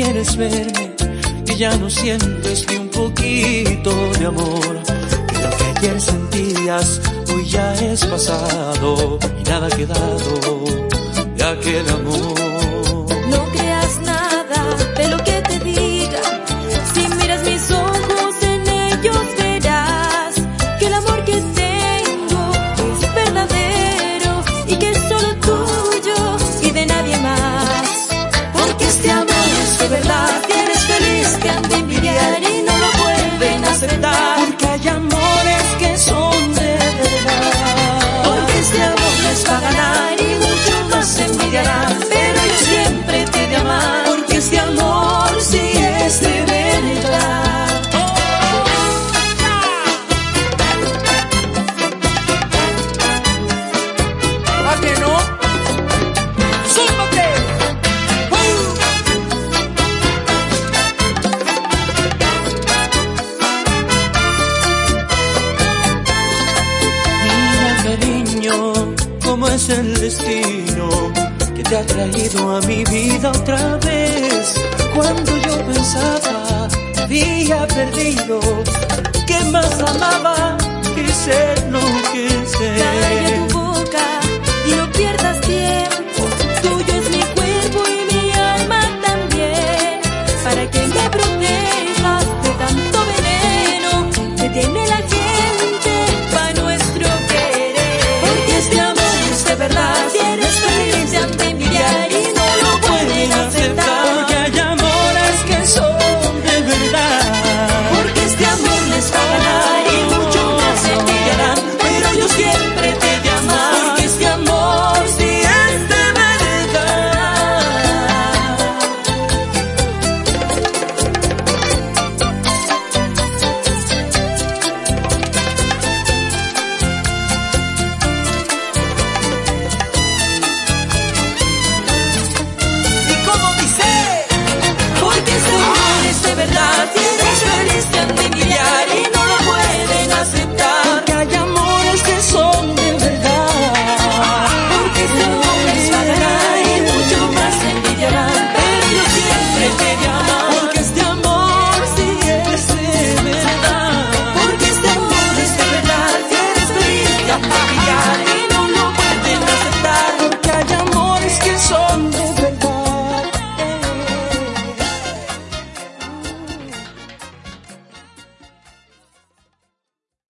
quieres verme, que ya no sientes ni un poquito de amor. Que lo que ayer sentías hoy ya es pasado y nada ha quedado de aquel amor. No creas nada de lo que te diga, si miras mis ojos en ellos verás que el amor que tengo es verdadero y que es solo tuyo y de nadie más. Porque este amor es de verdad, eres feliz, te han de envidiar y no lo pueden aceptar. Porque hay amores que son de verdad. Porque este amor les va a ganar y mucho más se envidiarán, pero yo siempre te he de amar. Porque este amor sí es de verdad. ¿A que no? ¡Súbate! Mira, cariño, cómo es el destino que te ha traído a mi vida otra vez. Cuando yo pensaba que había perdido, que más amaba que ser lo que Calla sé. tu boca y no pierdas tiempo, tuyo es mi cuerpo y mi alma también, para que me protejas de tanto veneno que tiene la gente para nuestro querer. Porque este amor es de verdad, si eres feliz te han de envidiar y no lo pueden aceptar. Porque hay amores que son de verdad. Porque este amor les va a ganar y mucho más se envidiarán, pero yo siempre te he de amar. Porque este amor sí es de verdad. ¿Y cómo dice? Porque este amor es de verdad, si eres feliz te han de envidiar y no lo pueden aceptar. Porque hay amores que son de verdad. Porque este amor les va a ganar y mucho más se envidiarán, pero yo siempre te he de amar. Porque este amor sí es de verdad. Porque este amor es de verdad, si eres feliz te han de envidiar